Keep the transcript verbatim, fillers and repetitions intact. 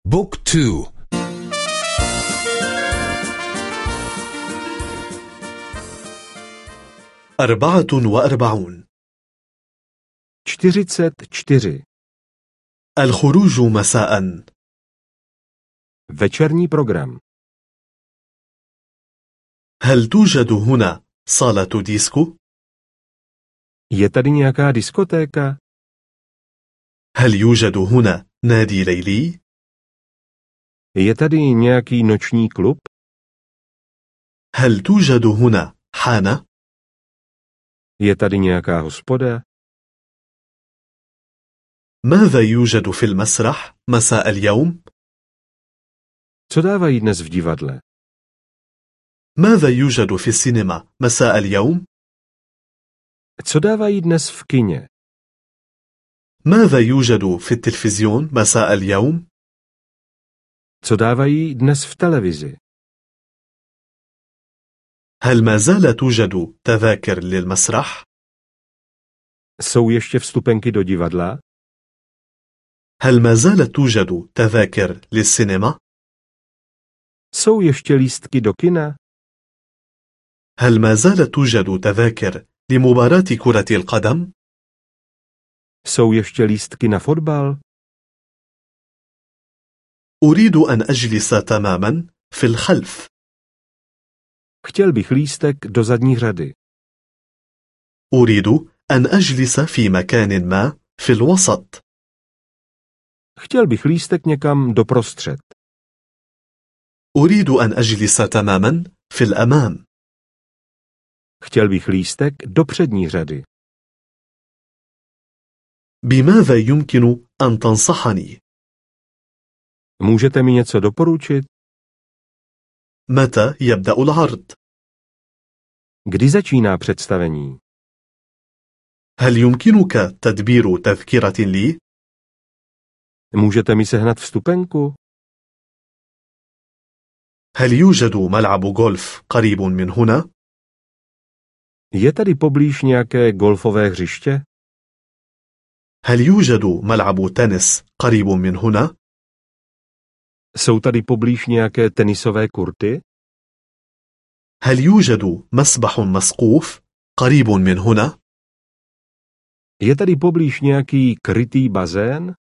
بوك تو. أربعة وأربعون. čtyřicet čtyři. الخروج مساء. Večerní program. هل توجد هنا صالة ديسكو؟ Je tady nějaká diskotéka? هل يوجد هنا نادي ليلي؟ Je tady nějaký noční klub? هل توجد هنا حانة؟ Je tady nějaká hospoda? ماذا يوجد في المسرح مساء اليوم؟ Co dávají dnes v divadle? ماذا يوجد في السينما مساء اليوم؟ Co dávají dnes v kině? ماذا يوجد في التلفزيون مساء اليوم؟ Co dávají dnes v televizi? هل ما زال توجد تذاكر للمسرح؟ Jsou ještě vstupenky do divadla? هل ما زالت توجد تذاكر للسينما؟ Jsou ještě lístky do kina? هل ما زالت توجد تذاكر لمباراة كرة القدم؟ Jsou ještě lístky na fotbal? أريد أن أجلس تماما في الخلف. Chtěl bych lístek do zadní řady. أريد أن أجلس في مكان ما في الوسط. Chtěl bych lístek někam doprostřed. أريد أن أجلس تماما في الأمام. Chtěl bych lístek do přední řady. بماذا يمكن أن تنصحني؟ Můžete mi něco doporučit? متى يبدأ العرض؟ Kdy začíná představení? هل يمكنك تدبير تذكرة لي؟ Můžete mi sehnat vstupenku? هل يوجد ملعب غولف قريب من هنا؟ Je tady poblíž nějaké golfové hřiště? هل يوجد ملعب تنس قريب من هنا؟ Jsou tady poblíž nějaké tenisové kurty? هل يوجد مسبح مسقوف قريب من هنا؟ Je tady poblíž nějaký krytý bazén?